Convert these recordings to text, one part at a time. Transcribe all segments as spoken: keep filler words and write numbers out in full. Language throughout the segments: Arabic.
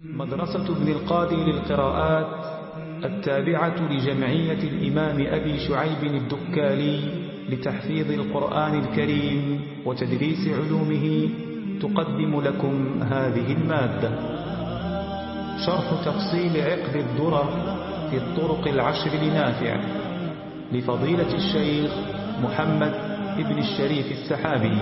مدرسة ابن القاضي للقراءات التابعة لجمعية الإمام أبي شعيب الدكالي لتحفيظ القرآن الكريم وتدريس علومه تقدم لكم هذه المادة. شرح تفصيل عقد الدرر في الطرق العشر لنافع لفضيلة الشيخ محمد ابن الشريف السحابي.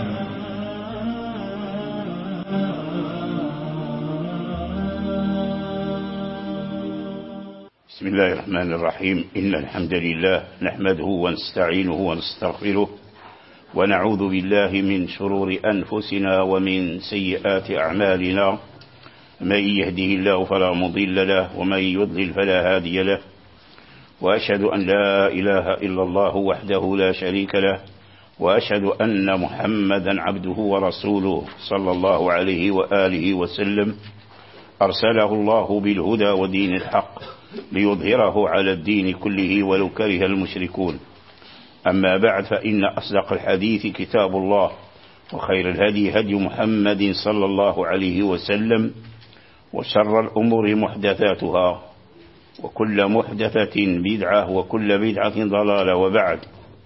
بسم الله الرحمن الرحيم. إن الحمد لله نحمده ونستعينه ونستغفره ونعوذ بالله من شرور أنفسنا ومن سيئات أعمالنا. من يهده الله فلا مضل له ومن يضلل فلا هادي له، وأشهد أن لا إله إلا الله وحده لا شريك له، وأشهد أن محمدا عبده ورسوله صلى الله عليه وآله وسلم أرسله الله بالهدى ودين الحق ليظهره على الدين كله ولو كره المشركون. أما بعد، فإن أصدق الحديث كتاب الله، وخير الهدي هدي محمد صلى الله عليه وسلم، وشر الأمور محدثاتها، وكل محدثة بدعة، وكل بدعة ضلالة. وبعد،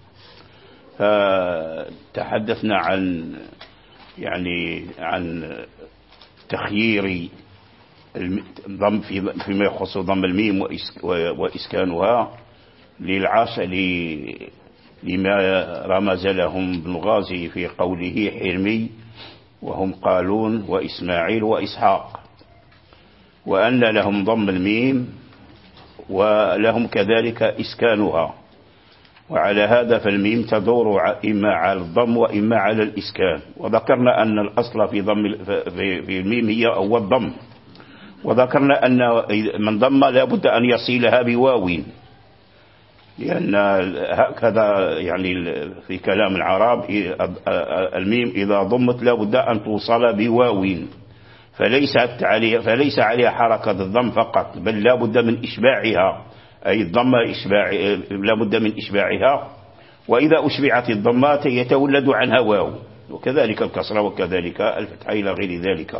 فتحدثنا عن يعني عن تخيير الضم فيما يخص ضم الميم وإسكانها للعاش لما رمز لهم ابن الغازي في قوله حرمي، وهم قالون وإسماعيل وإسحاق، وأن لهم ضم الميم ولهم كذلك إسكانها. وعلى هذا فالميم تدور إما على الضم وإما على الإسكان. وذكرنا أن الأصل في ضم في الميم هي أو الضم، وذكرنا أن من ضم لا بد أن يصيلها بواو، لأن هكذا يعني في كلام العرب الميم إذا ضمت لا بد أن توصل بواو، فليست عليها فليس عليها حركة الضم فقط، بل لا بد من إشباعها، أي الضمة إشباع لا بد من إشباعها. وإذا أشبعت الضمات يتولد عنها واو، وكذلك الكسرة وكذلك الفتحة إلى غير ذلك.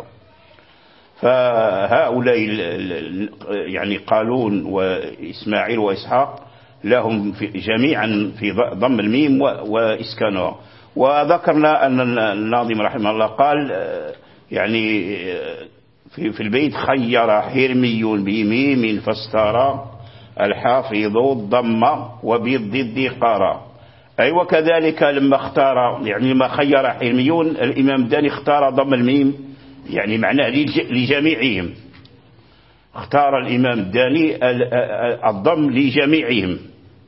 فهؤلاء يعني قالون وإسماعيل وإسحاق لهم في جميعا في ضم الميم وإسكانها. وذكرنا أن الناظم رحمه الله قال يعني في, في البيت: خير حرمي بميم فاسترى الحافظ الضم وبالضد قرى. أي وكذلك لما اختار يعني لما خير حرميون، الإمام الداني اختار ضم الميم، يعني معناه لجميعهم، اختار الإمام الداني الضم لجميعهم.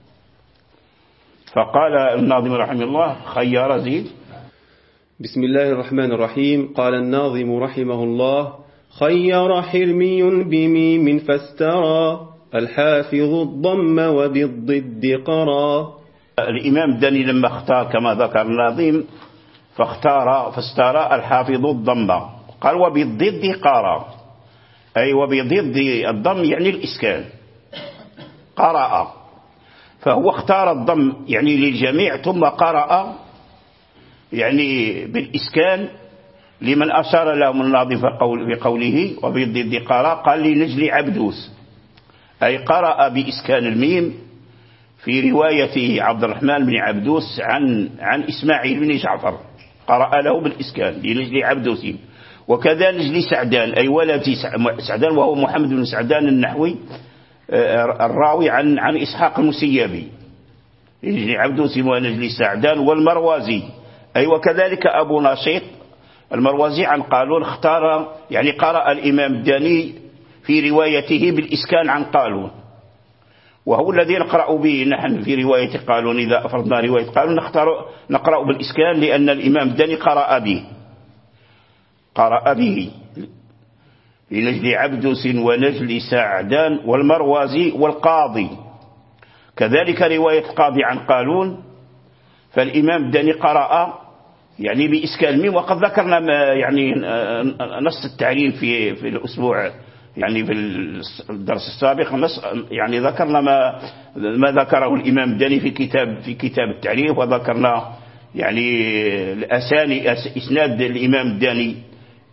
فقال الناظم رحمه الله: خير زيد. بسم الله الرحمن الرحيم. قال الناظم رحمه الله: خير حرمي بميم فاسترى الحافظ الضم وبالضد قرى. الإمام الداني لما اختار كما ذكر الناظم فاختار فاسترى الحافظ الضم، قال وبالضد قرى، أي وبضد الضم يعني الإسكان، قرأ، فهو اختار الضم يعني للجميع، ثم قرأ يعني بالإسكان لمن أشار لهم الناظم في قوله وبالضد قرأ، قال لنجل عبدوس، أي قرأ بإسكان الميم في رواية عبد الرحمن بن عبدوس عن عن إسماعيل بن جعفر، قرأ له بالإسكان لنجل عبدوس. وكذا نجل سعدان، أي ولد سعدان، وهو محمد بن سعدان النحوي الراوي عن عن إسحاق المسيبي، نجل عبدوس ونجل سعدان. والمروازي، أي وكذلك أبو نشيط المروازي عن قالون، اختار يعني قرأ الإمام الداني في روايته بالإسكان عن قالون، وهو الذي نقرأ به نحن في رواية قالون. إذا أفردنا رواية قالون نختار نقرأ بالإسكان، لأن الإمام الداني قرأ به قرأ به لنجل عبدوس ونجل سعدان والمروازي والقاضي. كذلك رواية القاضي عن قالون، فالإمام الداني قرأ يعني بإسكان الميم. وقد ذكرنا ما يعني نص التعليل في في الأسبوع يعني في الدرس السابق، نص يعني ذكرنا ما ما ذكره الإمام الداني في كتاب في كتاب التعليل، وذكرنا يعني الأساني إسناد الإمام الداني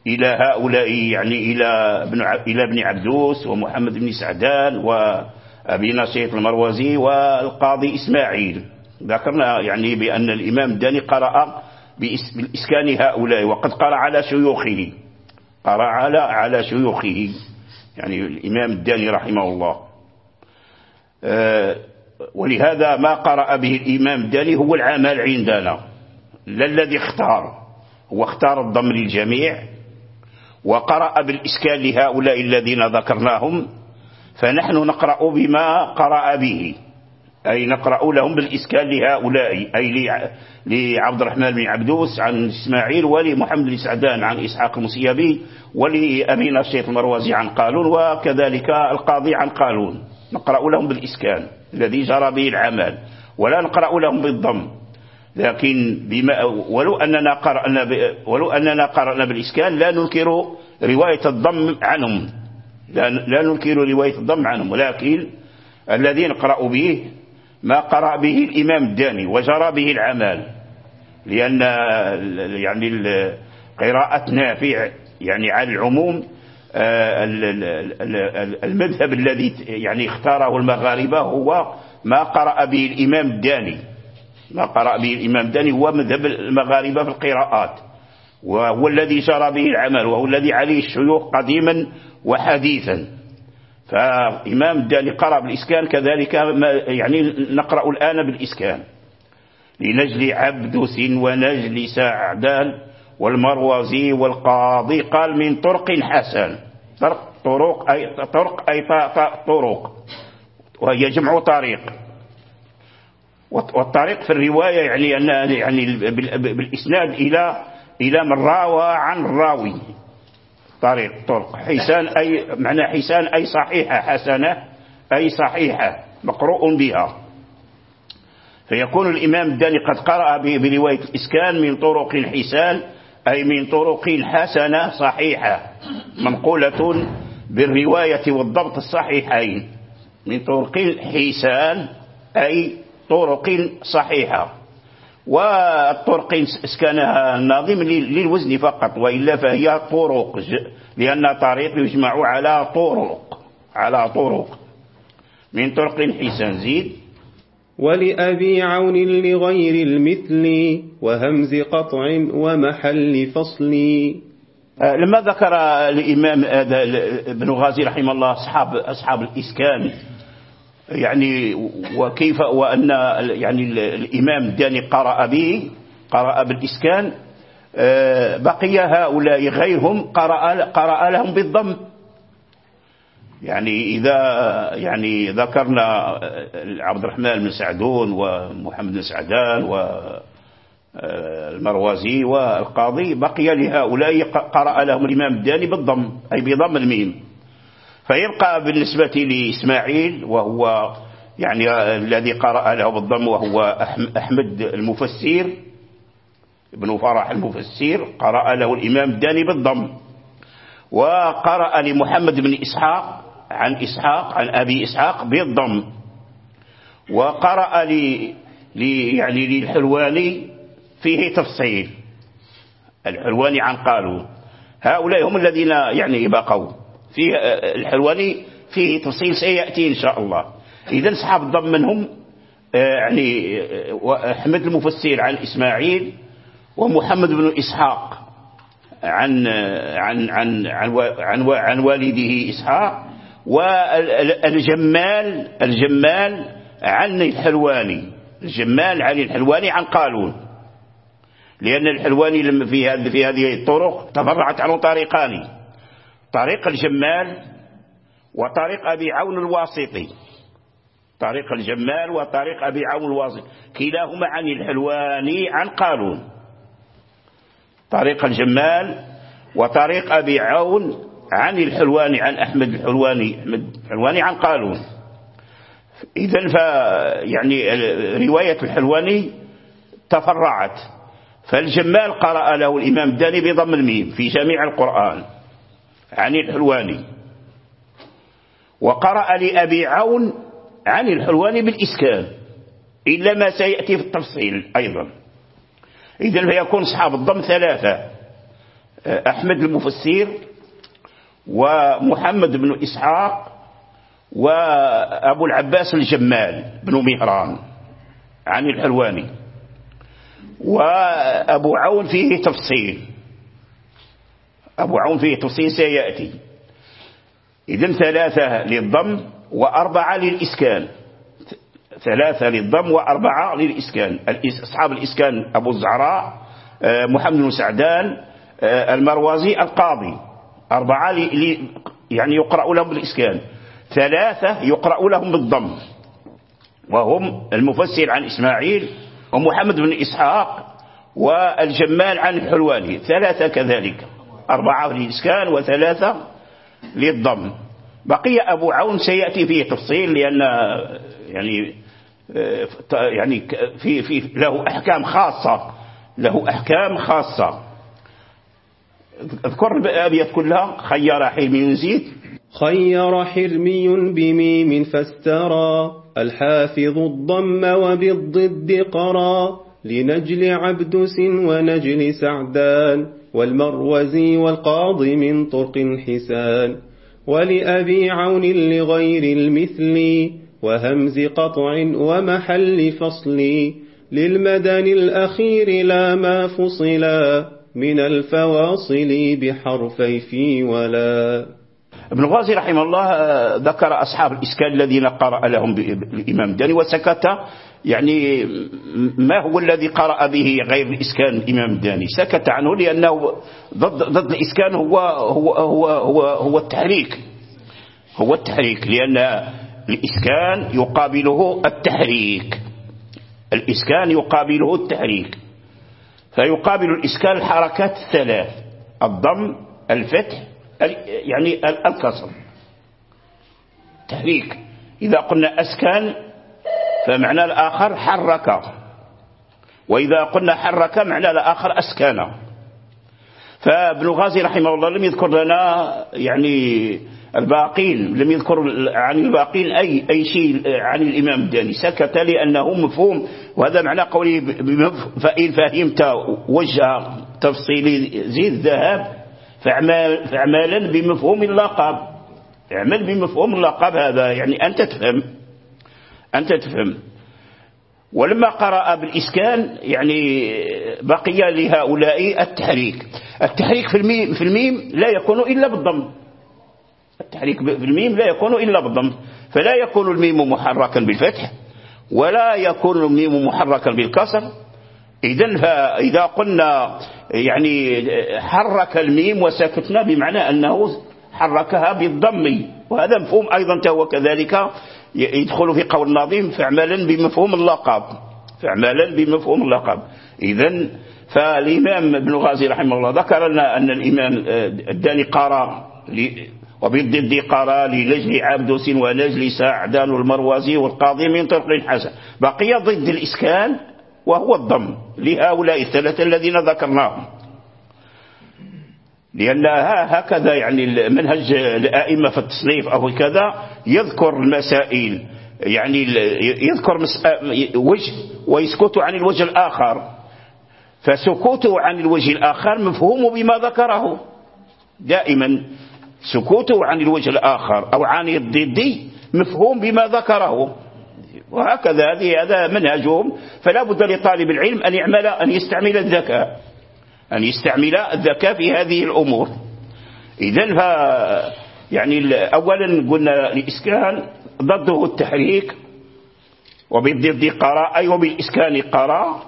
إلى هؤلاء، يعني إلى ابن إلى ابن عبدوس ومحمد بن سعدان وأبي نشيط المروزي والقاضي إسماعيل. ذكرنا يعني بأن الإمام الداني قرأ بالإسكان هؤلاء، وقد قرأ على شيوخه، قرأ على على شيوخه يعني الإمام الداني رحمه الله. ولهذا ما قرأ به الإمام الداني هو العمل عندنا، لا الذي اختار، هو اختار الضم للجميع وقرأ بالإسكان لهؤلاء الذين ذكرناهم، فنحن نقرأ بما قرأ به، أي نقرأ لهم بالإسكان لهؤلاء، أي لعبد الرحمن بن عبدوس عن إسماعيل، ولمحمد بن سعدان عن إسحاق المسيبي، ولأبي نشيط المروزي عن قالون، وكذلك القاضي عن قالون. نقرأ لهم بالإسكان الذي جرى به العمل، ولا نقرأ لهم بالضم. لكن بما ولو أننا قرأنا ولو أننا قرأنا بالإسكان لا ننكر رواية الضم عنهم، لا, لا ننكر رواية الضم عنهم، ولكن الذي نقرأ به ما قرأ به الإمام الداني وجرى به العمل، لأن يعني قراءة نافع يعني على العموم المذهب الذي يعني اختاره المغاربة هو ما قرأ به الإمام الداني، ما قرأ به الإمام الداني هو مذهب المغاربة في القراءات، وهو الذي جرى به العمل، وهو الذي عليه الشيوخ قديما وحديثا. فإمام الداني قرأ بالإسكان، كذلك يعني نقرأ الآن بالإسكان لنجل عبدوس ونجل سعدان والمروزي والقاضي، قال من طرق حسن. طرق طرق أي طرق أي طرق، وهي جمع طريق، والطريق في الرواية يعني أن يعني بالإسناد إلى إلى من راوى عن الراوي. طريق طرق حسان أي معنى حسان أي صحيحة، حسنة أي صحيحة مقروء بها. فيكون الإمام الداني قد قرأ برواية الإسكان من طرق حسان أي من طرق حسنة صحيحة منقولة بالرواية والضبط الصحيحين، من طرق حسان أي طرق صحيحة. والطرق اسكنها الناظم للوزن فقط، وإلا فهي طرق، لأن طريق يجمع على طرق على طرق من طرق حسان. زيد. ولأبي عون لغير المثل وهمز قطع ومحل فصل. لما ذكر الإمام ابن غازي رحمه الله أصحاب أصحاب الإسكان يعني وكيف وأن يعني الإمام الداني قرأ به قرأ بالإسكان، بقي هؤلاء غيرهم قرأ قرأ لهم بالضم. يعني إذا يعني ذكرنا عبد الرحمن بن سعدون ومحمد بن سعدان والمروزي والقاضي، بقي لهؤلاء قرأ لهم الإمام الداني بالضم أي بضم الميم. فيبقى بالنسبة لإسماعيل وهو يعني الذي قرأ له بالضم وهو أحمد المفسر ابن فرح المفسر، قرأ له الإمام الداني بالضم. وقرأ لمحمد بن إسحاق عن إسحاق عن أبي إسحاق بالضم. وقرأ لي يعني للحلواني فيه تفصيل، الحلواني عن قالون. هؤلاء هم الذين يعني بقوا في الحلواني فيه تفصيل سيأتي إن شاء الله. إذا أصحاب الضم منهم يعني أحمد المفسر عن إسماعيل، ومحمد بن إسحاق عن عن عن عن عن, عن والده إسحاق، والجمال الجمال عن الحلواني الجمال عن الحلواني عن قالون، لأن الحلواني لما في هذه في هذه الطرق تفرعت عنه طريقان، طريق الجمال وطريق أبي عون الواسطي، طريق الجمال وطريق أبي عون الواسطي كلاهما عن الحلواني عن قالون، طريق الجمال وطريق أبي عون عن الحلواني عن أحمد الحلواني أحمد الحلواني عن قالون. إذن يعني رواية الحلواني تفرعت، فالجمال قرأ له الإمام الداني بضم الميم في جميع القرآن عن الحلواني، وقرأ لأبي عون عن الحلواني بالإسكان إلا ما سيأتي في التفصيل أيضا. إذن فيكون أصحاب الضم ثلاثة، أحمد المفسر ومحمد بن إسحاق وأبو العباس الجمال بن مهران عن الحلواني. وأبو عون فيه تفصيل، أبو عون فيه تفصيل سيأتي. إذن ثلاثة للضم وأربعة للإسكان، ثلاثة للضم وأربعة للإسكان. أصحاب الإسكان أبو الزعراء محمد بن سعدان المروزي القاضي، أربعة لي يعني يقرأ لهم بالإسكان، ثلاثة يقرأ لهم بالضم وهم المفسر عن إسماعيل ومحمد بن إسحاق والجمال عن الحلواني، ثلاثة كذلك، أربعة للإسكان وثلاثة للضم. بقي أبو عون سيأتي فيه تفصيل لأن يعني يعني في في له أحكام خاصة، له أحكام خاصة. اذكر الأبيات كلها. خير حرمي يزيد، خير حرمي بميم فاسترى الحافظ الضم وبالضد قرى لنجل عبدس ونجل سعدان والمروزي والقاضي من طرق حسان ولأبي عون لغير المثل وهمز قطع ومحل فصل للمدن الأخير لا ما فصلا من الفواصل بحرفي في ولا. ابن الغازي رحمه الله ذكر أصحاب الإسكان الذين قرأ لهم بالإمام الداني وسكت، يعني ما هو الذي قرأ به غير الإسكان الإمام الداني، سكت عنه لأنه ضد, ضد الإسكان هو, هو, هو, هو, هو التحريك، هو التحريك، لأن الإسكان يقابله التحريك، الإسكان يقابله التحريك، فيقابل الإسكان الحركات الثلاث: الضم، الفتح، يعني الكسر، تحريك. إذا قلنا أسكن فمعنى الآخر حرك، وإذا قلنا حرك معنى الآخر أسكن. فابن غازي رحمه الله لم يذكر لنا يعني الباقين، لم يذكر عن الباقين أي, أي شيء عن الإمام الداني، سكت لأنه مفهوم. وهذا معنى قوله فإن فهمت وجه تفصيل زيد الذهب فاعمال فاعمالا بمفهوم اللقب، اعمل بمفهوم اللقب، هذا يعني أنت تفهم، أنت تفهم. ولما قرأ بالإسكان يعني بقي لهؤلاء التحريك. التحريك في الميم, في الميم لا يكون إلا بالضم، التحريك في الميم لا يكون إلا بالضم، فلا يكون الميم محركا بالفتح ولا يكون الميم محركا بالكسر. إذن فإذا قلنا يعني حرك الميم وسكتنا بمعنى أنه حركها بالضم، وهذا مفهوم أيضا هو كذلك يدخل في قول الناظم فاعمالا بمفهوم اللقب، فاعمالا بمفهوم اللقب. إذن فالإمام ابن الغازي رحمه الله ذكر لنا أن الإمام الداني قرأ وبالضد قرأ لنجل عبدس ونجل سعدان المروزي والقاضي من طرق حسن. بقي ضد الإسكان وهو الضم لهؤلاء الثلاثة الذين ذكرناهم، لأن هكذا يعني منهج الآئمة في التصنيف أو كذا يذكر المسائل، يعني يذكر وجه ويسكت عن الوجه الآخر، فسكوته عن الوجه الآخر مفهوم بما ذكره، دائما سكوته عن الوجه الآخر أو عن الضد مفهوم بما ذكره، وهكذا هذا منهجهم. فلا بد لطالب العلم أن يعمل أن يستعمل الذكاء، أن يستعمل الذكاء في هذه الأمور. إذن ف يعني أولا قلنا الإسكان ضده التحريك، وبالضد قرأ أي وبالإسكان قرأ،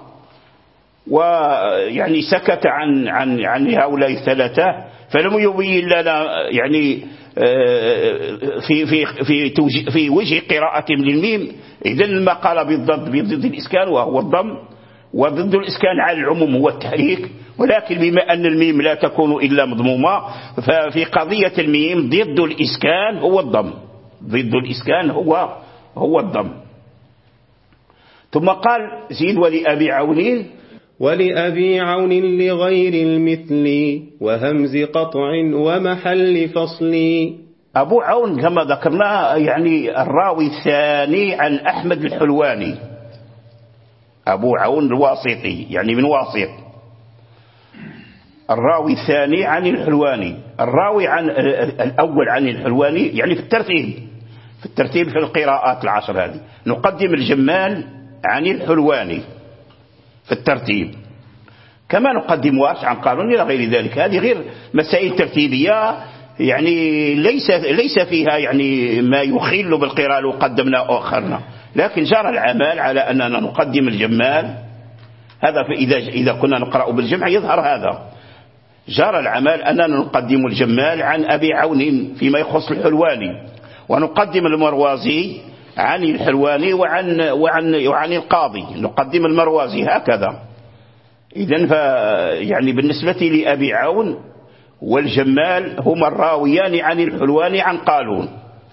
ويعني سكت عن عن عن هؤلاء الثلاثة، فلم يبين لنا يعني في في في في وجه قراءة للميم. إذن ما قال بالضد بضد الإسكان وهو الضم، وضد الإسكان على العموم هو التحريك، ولكن بما أن الميم لا تكون إلا مضمومة، ففي قضية الميم ضد الإسكان هو الضم، ضد الإسكان هو هو الضم. ثم قال زيد ولأبي عون ولأبي عون لغير المثل وهمز قطع ومحل فصل. أبو عون كما ذكرنا يعني الراوي الثاني عن أحمد الحلواني، أبو عون الواسطي يعني من واسط. الراوي الثاني عن الحلواني. الراوي عن الأول عن الحلواني يعني في الترتيب في الترتيب في القراءات العشر هذه نقدم الجمال عن الحلواني في الترتيب، كما نقدم ورش عن قالون إلى غير ذلك. هذه غير مسائل ترتيبية يعني ليس ليس فيها يعني ما يخل بالقراءة لو قدمنا أو أخرنا، لكن جرى العمل على أننا نقدم الجمال. هذا إذا إذا كنا نقرأ بالجمع يظهر هذا. جرى العمل أننا نقدم الجمال عن أبي عون فيما يخص الحلواني، ونقدم المروازي عن الحلواني وعن وعن وعن القاضي نقدم المروازي هكذا. إذن يعني بالنسبة لأبي عون والجمال هما الراويان عن الحلواني عن قالون.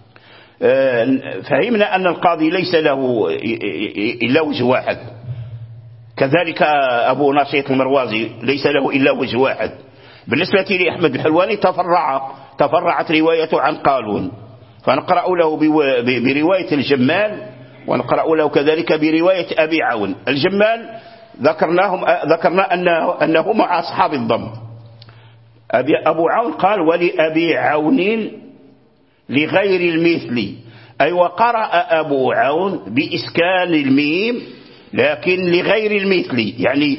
فهمنا أن القاضي ليس له إلا وجه واحد، كذلك أبو نشيط المروازي ليس له إلا وجه واحد. بالنسبة لأحمد الحلواني تفرع تفرعت روايته عن قالون، فنقرأ له برواية الجمال ونقرأ له كذلك برواية أبي عون. الجمال ذكرناهم ذكرنا أنه أنه مع أصحاب الضم. أبي أبو عون قال ولأبي عون لغير المثل، أي وقرأ أبو عون بإسكان الميم لكن لغير المثل، يعني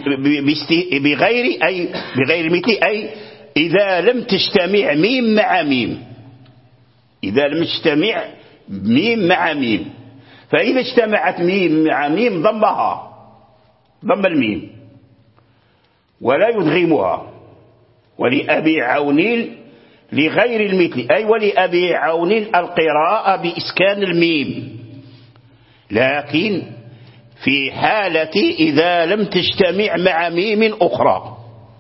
بغير أي بغير المثل أي إذا لم تجتمع ميم مع ميم، إذا لم تجتمع ميم مع ميم. فإذا اجتمعت ميم مع ميم ضمها ضم الميم ولا يدغمها. ولأبي عون لغير المثل أي ولأبي عون القراءة بإسكان الميم، لكن في حالة إذا لم تجتمع مع ميم أخرى.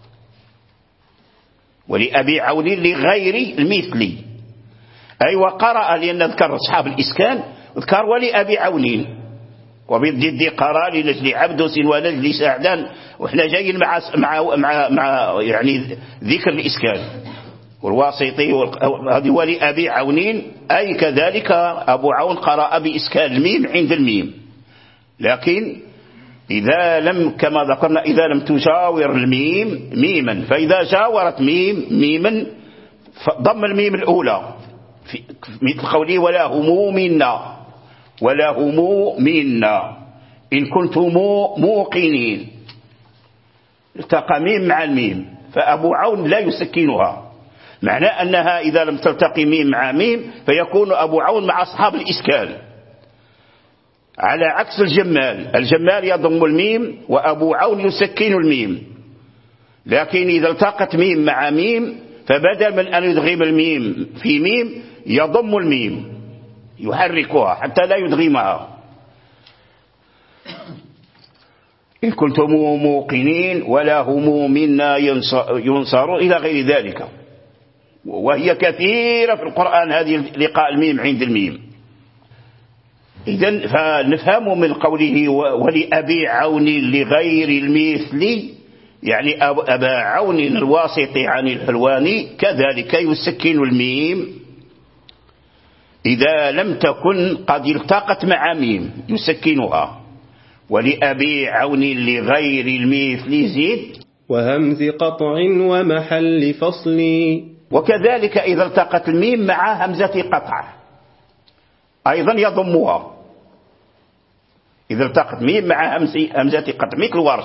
ولأبي عون لغير المثل أي وقرأ، لأن نذكر أصحاب الإسكان ذكر ولأبي عون وبالضد قرا لنجل عبدس ونجل سعدان، وإحنا جايين مع مع مع, مع يعني ذكر الإسكان والواسطي هذه ولأبي عون أي كذلك أبو عون قرأ بإسكان الميم عند الميم، لكن إذا لم كما ذكرنا إذا لم تجاور الميم ميما، فإذا جاورت ميم ميما ضم الميم الأولى في مثل قوله ولا هم منا ولا هم منا إن كنتم موقنين، التقى ميم مع الميم، فأبو عون لا يسكنها، معنى أنها إذا لم تلتقي ميم مع ميم فيكون أبو عون مع أصحاب الإسكان، على عكس الجمال. الجمال يضم الميم وأبو عون يسكن الميم، لكن إذا التقت ميم مع ميم فبدل من أن يدغم الميم في ميم يضم الميم يحركها حتى لا يدغمها. إن كنتم موقنين ولا هم منا ينصرون إلى غير ذلك، وهي كثيرة في القرآن هذه لقاء الميم عند الميم. إذن فنفهم من قوله ولأبي عون لغير المثل يعني أبا عون الواسط عن الحلواني كذلك يسكن الميم إذا لم تكن قد التقت مع ميم يسكنها. ولأبي عون لغير المثل زيد وهمز قطع ومحل فصل، وكذلك إذا التقت الميم مع همزة قطع أيضا يضمها. إذا التقت ميم مع همزة قطع مثل ورش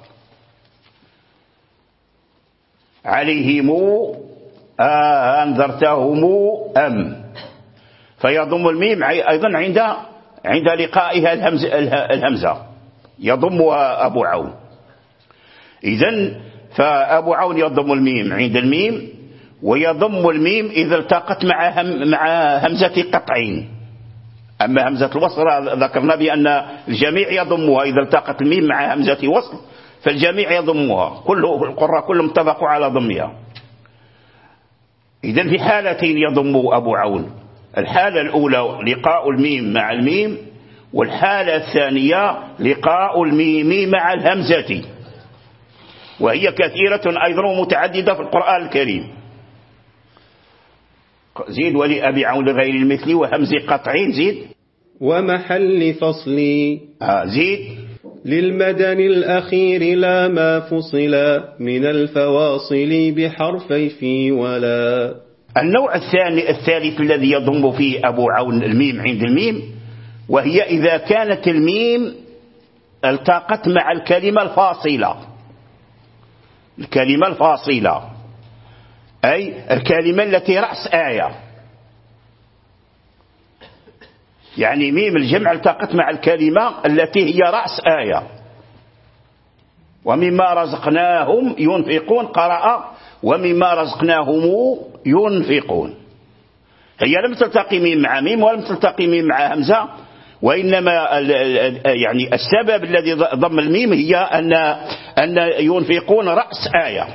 عليهم أنذرتهم أم، فيضم الميم أيضا عند عند لقائها الهمزة يضمها أبو عون. إذن فأبو عون يضم الميم عند الميم ويضم الميم إذا التقت مع هم مع همزة قطعين. أما همزة الوصل ذكرنا بأن الجميع يضمها، إذا التقت الميم مع همزة وصل فالجميع يضمها، كل القراء كلهم اتفقوا على ضمها. إذن في حالتين يضم أبو عون، الحالة الأولى لقاء الميم مع الميم، والحالة الثانية لقاء الميم مع الهمزة، وهي كثيرة أيضا ومتعددة في القرآن الكريم. زيد ولأبي عون لغير المثل وهمز قطعين زيد ومحل فصل آه زيد للمدن الأخير لا ما فصلا من الفواصل بحرفي في ولا. النوع الثاني الثالث الذي يضم فيه أبو عون الميم عند الميم، وهي إذا كانت الميم التقت مع الكلمة الفاصلة. الكلمة الفاصلة أي الكلمة التي رأس آية، يعني ميم الجمع التقت مع الكلمة التي هي رأس آية. ومما رزقناهم ينفقون، قرأ ومما رزقناهم ينفقون. هي لم تلتقي ميم مع ميم ولم تلتقي ميم مع همزة، وإنما يعني السبب الذي ضم الميم هي أن أن ينفقون رأس آية.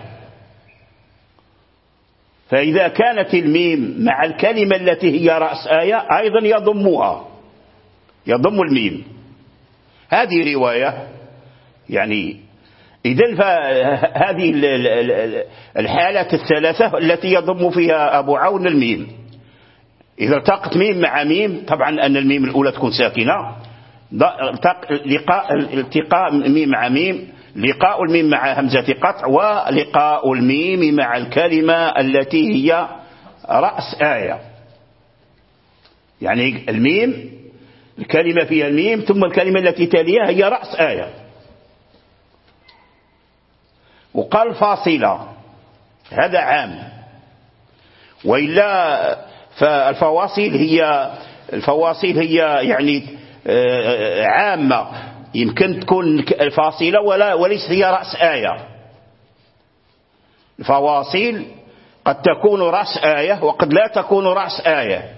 فإذا كانت الميم مع الكلمة التي هي رأس آية أيضا يضمها، يضم الميم. هذه رواية يعني. إذن فهذه الحالات الثلاثة التي يضم فيها أبو عون الميم. إذا التقت ميم مع ميم، طبعا أن الميم الأولى تكون ساكنة، لقاء التقاء ميم مع ميم، لقاء الميم مع همزة قطع، ولقاء الميم مع الكلمة التي هي رأس آية. يعني الميم الكلمة فيها الميم ثم الكلمة التي تليها هي رأس آية. وقال فاصلة هذا عام، وإلا فالفواصل هي الفواصل هي يعني عامة، يمكن تكون الفاصلة ولا وليس هي رأس آية. الفواصل قد تكون رأس آية وقد لا تكون رأس آية،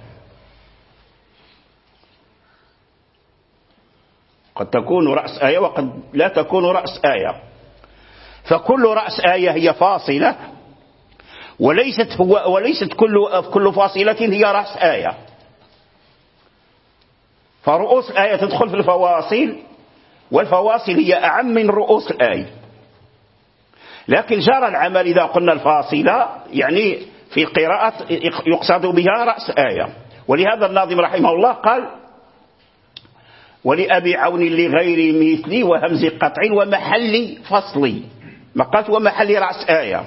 قد تكون رأس آية وقد لا تكون رأس آية. فكل رأس آية هي فاصلة، وليست هو وليست كل كل فاصلة هي رأس آية. فرؤوس الآية تدخل في الفواصل، والفواصل هي أعم من رؤوس الآية. لكن جرى العمل إذا قلنا الفاصلة يعني في القراءة يقصد بها رأس آية. ولهذا الناظم رحمه الله قال: ولأبي عون لغير مثلي وهمز قطع ومحل فصلي، ما قالت ومحل رأس آية.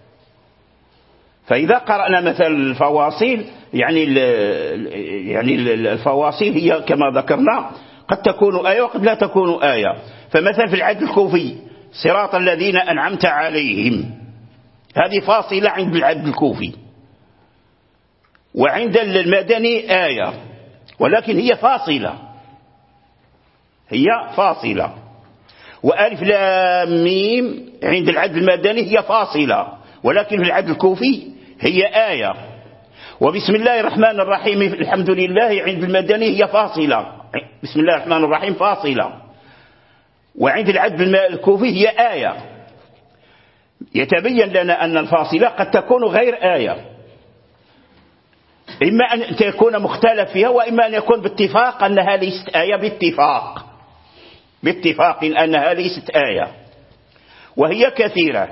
فإذا قرأنا مثل الفواصل يعني يعني الفواصل هي كما ذكرنا قد تكون آية وقد لا تكون آية. فمثلا في العدل الكوفي صراط الذين أنعمت عليهم، هذه فاصلة عند العدل الكوفي، وعند المدني آية، ولكن هي فاصلة، هي فاصلة. وألف لام ميم عند العدل المدني هي فاصلة، ولكن في العدل الكوفي هي آية. وبسم الله الرحمن الرحيم الحمد لله عند المدني هي فاصلة، بسم الله الرحمن الرحيم فاصلة، وعند العدل الكوفي هي آية. يتبين لنا أن الفاصلة قد تكون غير آية، إما أن تكون مختلف فيها، وإما أن يكون باتفاق أنها ليست آية، باتفاق باتفاق أنها ليست آية، وهي كثيرة.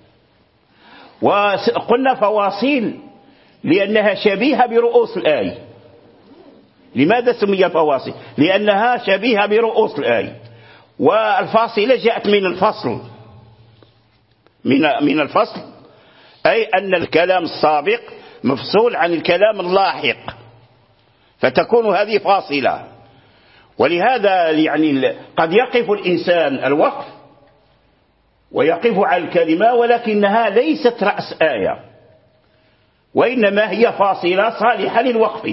وقلنا فواصيل لأنها شبيهة برؤوس الآية. لماذا سمي فواصل؟ لأنها شبيهة برؤوس الآية. والفاصلة جاءت من الفصل، من من الفصل، أي أن الكلام السابق مفصول عن الكلام اللاحق، فتكون هذه فاصلة. ولهذا يعني قد يقف الإنسان الوقف ويقف على الكلمة، ولكنها ليست رأس آية، وإنما هي فاصلة صالحة للوقف.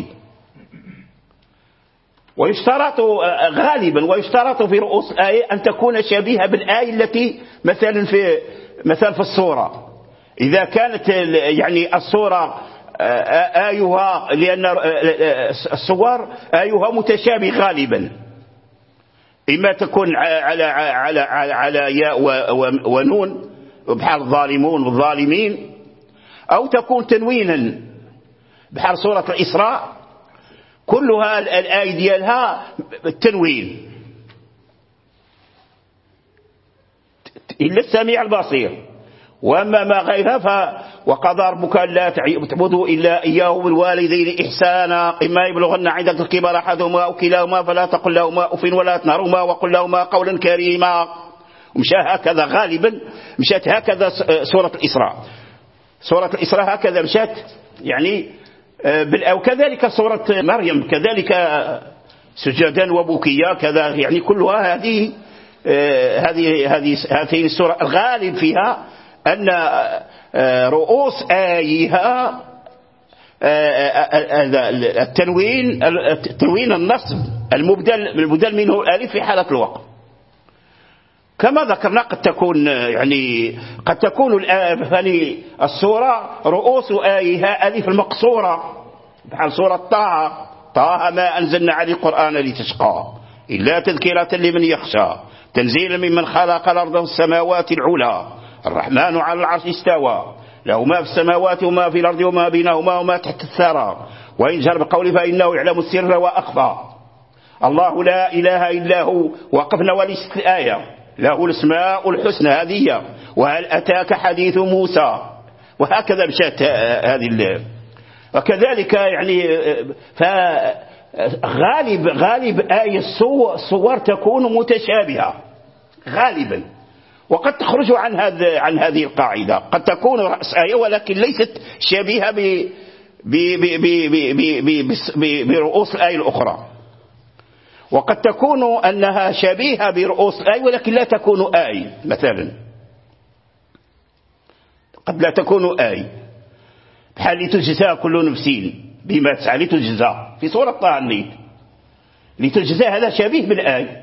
ويشترط غالبا ويشترط في رؤوس الآية أن تكون شبيهة بالآية التي مثلا في مثلا في السورة. إذا كانت يعني السورة آيها، لأن الصور آيها متشابه غالبا، إما تكون على على على, على ياء ونون بحال الظالمون والظالمين، أو تكون تنوينا بحال سورة الإسراء كلها الآية ديالها التنوين إلا السميع البصير. وأما ما غيرها ف وقضى ربك ألا تعبدوا إلا إياه والوالدين إحسانا إما يبلغن عندك الكبر أحدهما أو كلاهما فلا تقل لهما أف ولا تنهرهما وقل لهما قولا كريما. ومشى هكذا غالبا، مشات هكذا سورة الإسراء، سورة الإسراء هكذا مشات يعني. وكذلك سورة مريم كذلك سجدا وبكيا كذا، يعني كلها هذه هذه هذه هذه السورة الغالب فيها أن رؤوس آيها التنوين التنوين النصب المبدل المبدل منه الألف في حالة الوقف. كما ذكرنا قد تكون يعني قد تكون يعني السورة رؤوس آيها ألف المقصورة بحال سورة طه، طه ما أنزلنا عليه القرآن لتشقى إلا تذكرة لمن يخشى تنزيلا ممن خلق الأرض والسماوات العلى الرحمن على العرش استوى له ما في السماوات وما في الأرض وما بينهما وما تحت الثرى وإن جهر بقوله فإنه يعلم السر وأخفى الله لا إله إلا هو. وقفنا وليست الآية له الأسماء الحسنى هذه وهل أتاك حديث موسى، وهكذا مشات هذه. وكذلك يعني فغالب غالب آية الصور تكون متشابهة غالبا، وقد تخرج عن هذا عن هذه القاعدة. قد تكون رأس آية ولكن ليست شبيهة برؤوس الآية الأخرى، وقد تكون أنها شبيهة برؤوس الآية ولكن لا تكون آية. مثلا قد لا تكون آية بحال لتجزى كل نفس بما تسعى لتجزى في سورة طه النيل، لتجزى هذا شبيه بالآية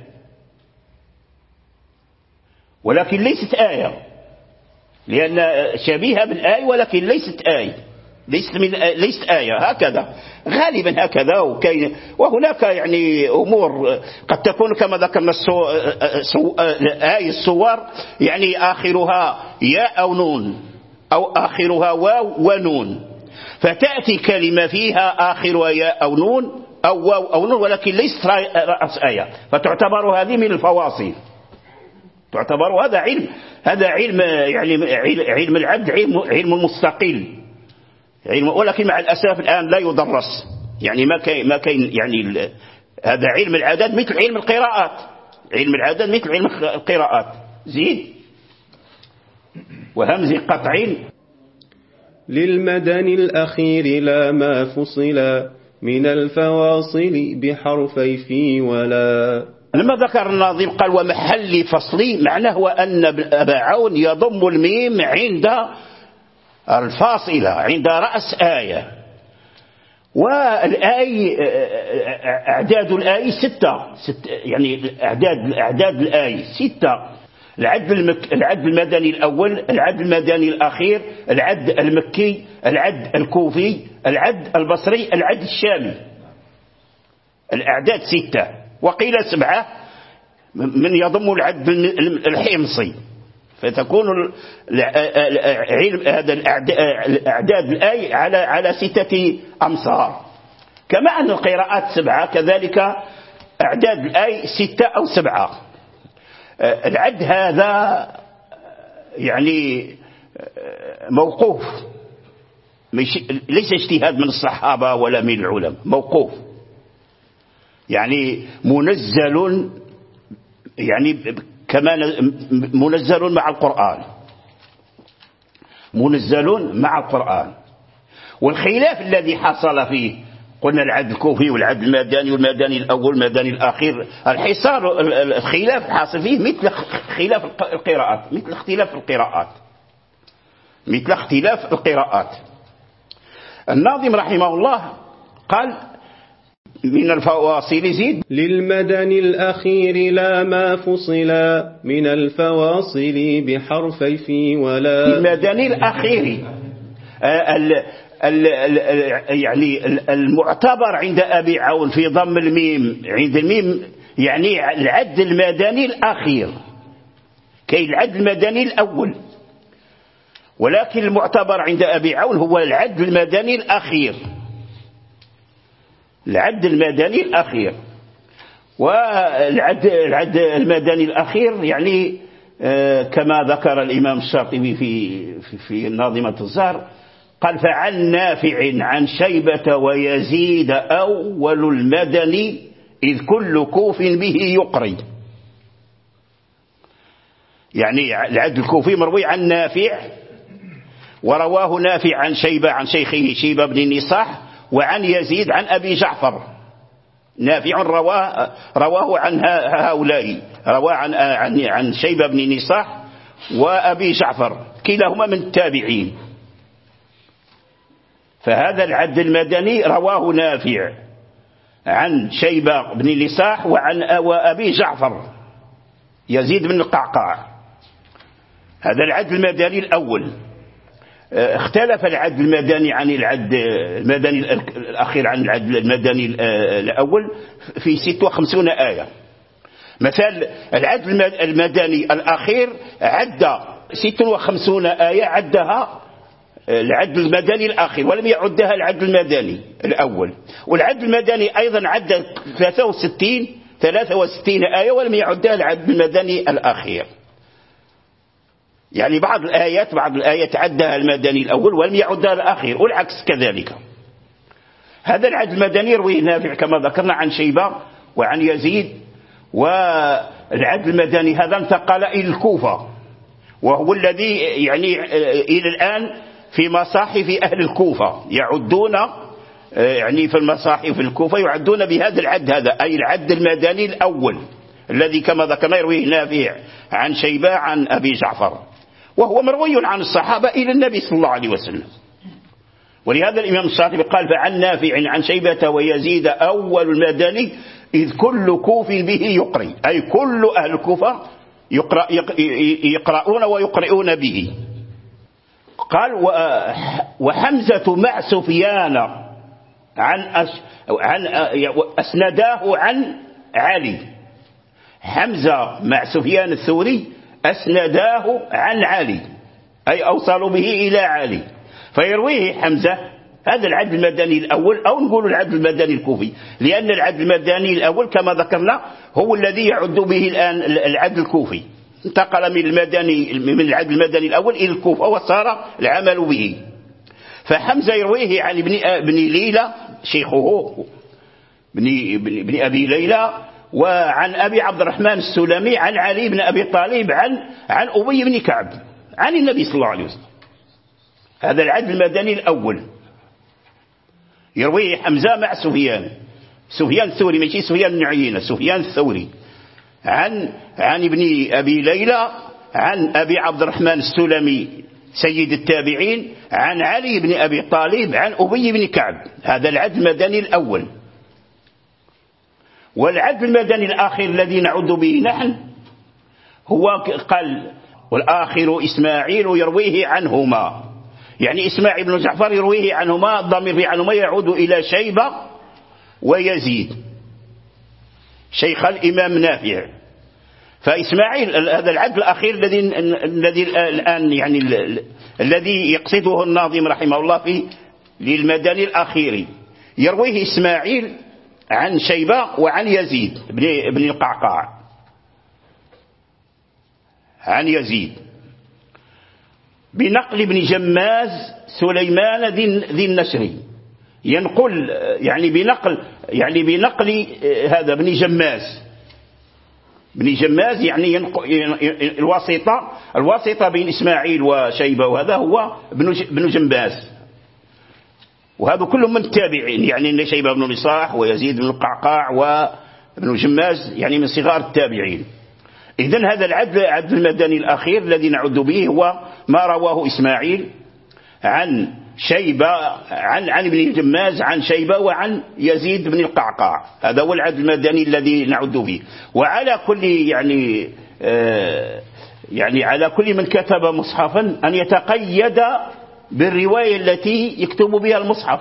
ولكن ليست آية، لأن شبيهة بالآية ولكن ليست آية، ليست من ليست آية. هكذا غالبا هكذا. وكاين وهناك يعني أمور قد تكون كما ذكرنا السو... سو... آية الصور يعني آخرها ياء أو نون أو آخرها واو ونون، فتأتي كلمة فيها آخرها ياء أو نون أو واو أو نون ولكن ليست رأس آية، فتعتبر هذه من الفواصل، تعتبر هذا علم هذا علم يعني علم العد علم علم مستقل علم، ولكن مع الأسف الآن لا يدرس، يعني ما كاين ما كاين يعني هذا علم العدد مثل علم القراءات، علم العدد مثل علم القراءات. زيد وهمز قطع للمدن الأخير لا ما فصل من الفواصل بحرفي في ولا. لما ذكر الناظم قال ومحل فصلي، معناه هو أن أبا عون يضم الميم عند الفاصلة عند رأس آية. والآية أعداد الآية ستة ست يعني أعداد أعداد الآية ستة: العد المك العد المدني الأول، العد المدني الأخير، العد المكي، العد الكوفي، العد البصري، العد الشامي. الأعداد ستة، وقيل سبعة من يضم العد الحمصي، فتكون علم هذا الأعداد الآية على على ستة أمصار. كما أن القراءات سبعة كذلك أعداد الآية ستة أو سبعة. العد هذا يعني موقوف، ليس اجتهاد من الصحابة ولا من العلماء، موقوف يعني منزل، يعني كما منزل مع القرآن، منزل مع القرآن. والخلاف الذي حصل فيه قلنا العد الكوفي والعد المدني والمدني الأول والمدني الأخير، الحصار الخلاف حاصل فيه مثل خلاف القراءات، مثل اختلاف القراءات مثل اختلاف القراءات. الناظم رحمه الله قال من الفواصل زيد للمدني الأخير لا ما فصلا من الفواصل بحرفي في ولا. المدني الأخير ال ال ال يعني المعتبر عند أبي عون في ضم الميم عند الميم يعني العد المدني الأخير، كي العد المدني الأول، ولكن المعتبر عند أبي عون هو العد المدني الأخير، العد المدني الأخير. والعد العد المدني الأخير يعني كما ذكر الإمام الشاطبي في, في, في ناظمة الزهر، قال فعن نافع عن شيبة ويزيد أول المدني إذ كل كوف به يقري. يعني العدل الكوفي مروي عن نافع، ورواه نافع عن شيبة عن شيخه شيبة بن نصاح، وعن يزيد عن أبي جعفر. نافع رواه, رواه عن هؤلاء، رواه عن, عن, عن شيبة بن نصاح وأبي جعفر، كلاهما من التابعين. فهذا العد المدني رواه نافع عن شيبة بن نصاح وعن وأبي جعفر يزيد بن القعقاع. هذا العد المدني الأول. اختلف العد المدني عن العد المدني الأخير عن العد المدني الأول في ستة وخمسين آية. مثل العد المدني الأخير عد ستة وخمسين آية، عدها العد المدني الأخير ولم يعدها العد المدني الأول. والعد المدني أيضا عد ثلاثة وستين ثلاثة وستين آية ولم يعدها العد المدني الأخير. يعني بعض الآيات بعض الآيات عدها المدني الأول ولم يعدها الأخير، والعكس كذلك. هذا العد المدني يرويه نافع كما ذكرنا عن شيبة وعن يزيد. والعد المدني هذا انتقل إلى الكوفة، وهو الذي يعني إلى الآن في مصاحف أهل الكوفة يعدون، يعني في المصاحف الكوفة يعدون بهذا العد، هذا أي العد المدني الأول الذي كما ذكرنا يرويه نافع عن شيبة عن أبي جعفر، وهو مروي عن الصحابة إلى النبي صلى الله عليه وسلم. ولهذا الإمام الشاطبي قال فعن نافع عن شيبة ويزيد أول المدني إذ كل كوف به يقري، أي كل أهل الكوفة يقرأ يقرؤون ويقرؤون به. قال وحمزة مع سفيان عن عن أسنداه عن علي. حمزة مع سفيان الثوري أسنداه عن علي، أي أوصلوا به إلى علي، فيرويه حمزة. هذا العد المدني الأول، أو نقول العد المدني الكوفي، لأن العد المدني الأول كما ذكرنا هو الذي يعد به الآن العد الكوفي، انتقل من المدني من العد المدني الأول إلى الكوفة وصار العمل به. فحمزة يرويه عن ابن ابن ليلى شيخه ابن ابن أبي ليلى، وعن أبي عبد الرحمن السلمي عن علي بن أبي طالب عن عن أبي بن كعب عن النبي صلى الله عليه وسلم. هذا العد المدني الأول يرويه حمزة مع سفيان، سفيان الثوري ماشي سفيان بن عيينة، سفيان الثوري عن عن ابن أبي ليلى عن أبي عبد الرحمن السلمي سيد التابعين عن علي بن أبي طالب عن أبي بن كعب. هذا العد المدني الأول. والعد المدني الآخر الذي نعد به نحن هو قال والآخر إسماعيل يرويه عنهما، يعني إسماعيل بن جعفر يرويه عنهما، الضمير عنهما يعود إلى شيبة ويزيد شيخ الإمام نافع. فإسماعيل هذا العد الأخير الذي الذي الآن يعني الذي يقصده الناظم رحمه الله في للمدني الأخير، يرويه إسماعيل عن شيبة وعن يزيد بن ابن القعقاع عن يزيد بنقل ابن جماز سليمان ذي النشر، ينقل يعني بنقل يعني بنقل هذا ابن جماز ابن جماز يعني الواسطة الواسطة بين إسماعيل وشيبة، وهذا هو ابن جماز، وهذا كلهم من التابعين، يعني شيبة بن نصاح ويزيد بن القعقاع وابن جماز يعني من صغار التابعين. إذن هذا العد العد المدني الأخير الذي نعد به هو ما رواه إسماعيل عن شيبة عن عن ابن جماز عن شيبة وعن يزيد بن القعقاع. هذا هو العد المدني الذي نعد به. وعلى كل يعني آه يعني على كل من كتب مصحفا أن يتقيد بالرواية التي يكتب بها المصحف،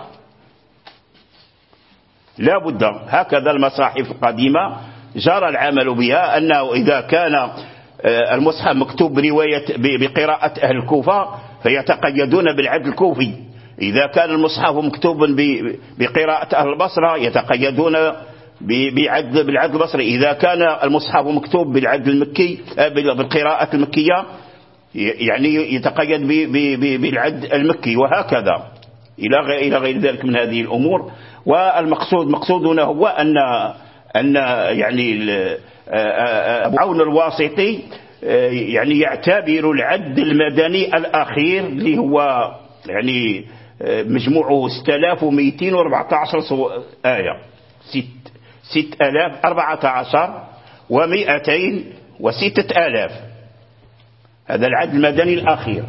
لا بد. هكذا المصاحف القديمة جرى العمل بها، أنه إذا كان المصحف مكتوب برواية بقراءة أهل الكوفة فيتقيدون بالعد الكوفي، إذا كان المصحف مكتوب بقراءة أهل البصرة يتقيدون بعدل بالعدل البصري. إذا كان المصحف مكتوب بالعدل المكي بالقراءة المكية يعني يتقيد بالعدل المكي، وهكذا إلى إلى غير ذلك من هذه الأمور. والمقصود مقصودنا هو أن أن يعني أبو عون الواسطي يعني يعتبر العد المدني الأخير اللي هو يعني مجموعه ستة آلاف ومئتين وأربعة عشر آية، ست ست آلاف أربعة عشر ومئتين وستة آلاف، هذا العد المدني الأخير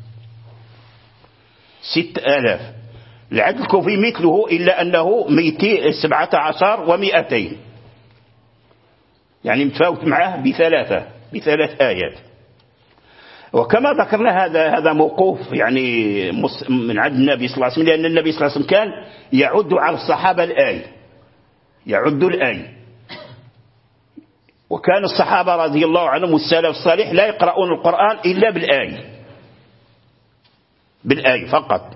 ست آلاف. العد الكوفي مثله إلا أنه سبعة عشر ومئتين، يعني متفاوت معه بثلاثة بثلاث آيات. وكما ذكرنا هذا هذا موقوف يعني من عند النبي صلى الله عليه وسلم، لأن النبي صلى الله عليه وسلم كان يعد على الصحابة الآية، يعد الآية. وكان الصحابة رضي الله عنهم والسلف الصالح لا يقرؤون القرآن إلا بالآية، بالآية فقط.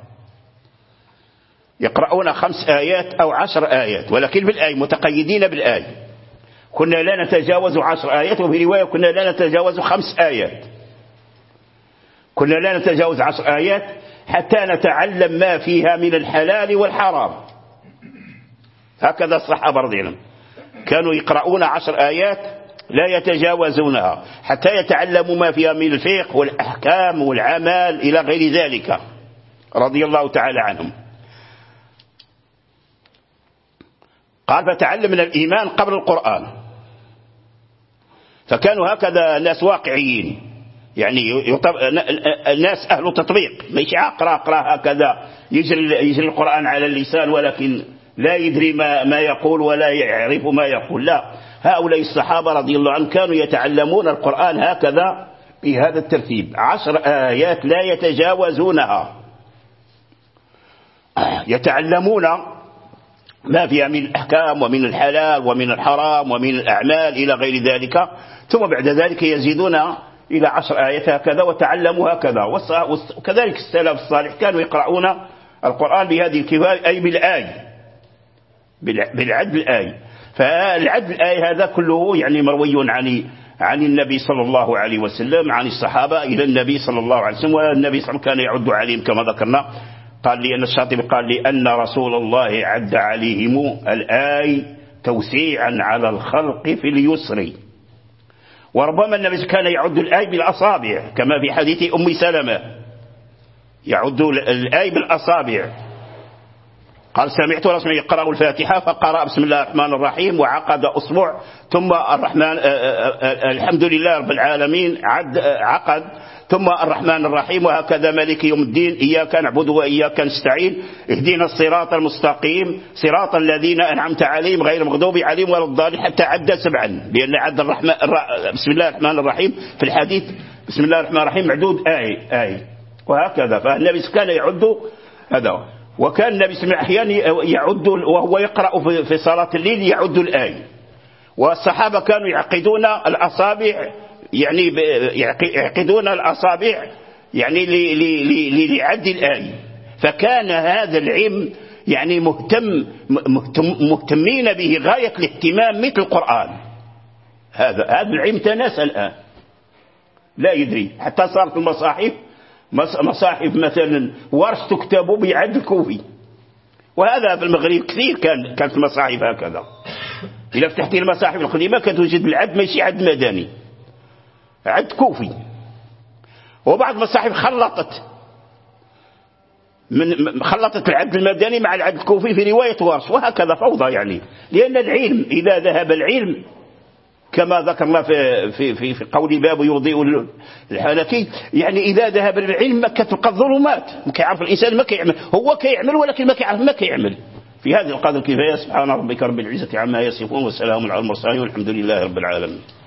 يقرؤون خمس آيات أو عشر آيات، ولكن بالآية، متقيدين بالآية. كنا لا نتجاوز عشر آيات، وفي رواية كنا لا نتجاوز خمس آيات، كنا لا نتجاوز عشر آيات حتى نتعلم ما فيها من الحلال والحرام. هكذا الصحابة رضي الله عنهم كانوا يقرؤون عشر آيات لا يتجاوزونها حتى يتعلموا ما فيها من الفقه والأحكام والعمل إلى غير ذلك رضي الله تعالى عنهم. قال فتعلمنا الإيمان قبل القرآن. فكانوا هكذا ناس واقعيين، يعني الناس أهل تطبيق، مش أقرأ أقرأ هكذا يجري, يجري القرآن على اللسان ولكن لا يدري ما, ما يقول ولا يعرف ما يقول. لا، هؤلاء الصحابة رضي الله عنهم كانوا يتعلمون القرآن هكذا بهذا الترتيب، عشر آيات لا يتجاوزونها، يتعلمون ما فيها من الأحكام ومن الحلال ومن الحرام ومن الأعمال إلى غير ذلك، ثم بعد ذلك يزيدون إلى عشر آيات هكذا وتعلموا هكذا. وكذلك السلف الصالح كانوا يقرؤون القرآن بهذه الكفاية، أي بالآية، بالعدل الآية. فالعدل الآية هذا كله يعني مروي عن عن النبي صلى الله عليه وسلم، عن الصحابة إلى النبي صلى الله عليه وسلم، والنبي صلى الله عليه وسلم كان يعد عليهم كما ذكرنا. قال لي أن الشاطبي قال لي أن رسول الله عد عليهم الآية توسيعا على الخلق في اليسر. وربما النبي كان يعد الآية بالأصابع كما في حديث أم سلمة، يعد الآية بالأصابع. قال سمعت رسول يقرأ الفاتحة فقرأ بسم الله الرحمن الرحيم وعقد أصبع، ثم الرحمن الحمد لله رب العالمين عد عقد، ثم الرحمن الرحيم، وهكذا مالك يوم الدين إياك نعبد وإياك نستعين اهدنا الصراط المستقيم صراط الذين أنعمت عليهم غير المغضوب عليهم ولا الضالين، حتى عد سبعا، لأن عد الرحمن بسم الله الرحمن الرحيم في الحديث بسم الله الرحمن الرحيم معدود آية آية، وهكذا. فالنبي كان يعد هذا. وكان النبي صلى الله عليه وسلم أحيانا يعد وهو يقرأ في صلاة الليل يعد الآية. والصحابة كانوا يعقدون الأصابع، يعني يعقدون الأصابع يعني لعد الآية. فكان هذا العلم يعني مهتم مهتمين به غاية الاهتمام مثل القرآن. هذا هذا العلم تناسى الآن، لا يدري، حتى صارت المصاحف مصاحف مثلا ورش تكتب بعد الكوفي، وهذا في المغرب كثير كان كانت المصاحف هكذا. إذا فتحتي المصاحف القديمة كتوجد العد ماشي عد مدني، عد كوفي. وبعض المصاحف خلطت من خلطت العد المدني مع العد الكوفي في رواية ورش، وهكذا فوضى يعني. لأن العلم إذا ذهب العلم كما ذكرنا في في في, في قول باب يضيء الحنكي، يعني إذا ذهب العلم كتلقى الظلمات، ما كيعرف الإنسان ما كيعمل، هو كيعمل ولكن ما كيعرف ما كيعمل. في هذا القدر كفاية. سبحان ربك رب العزة عما يصفون، والسلام على المرسلين، والحمد لله رب العالمين.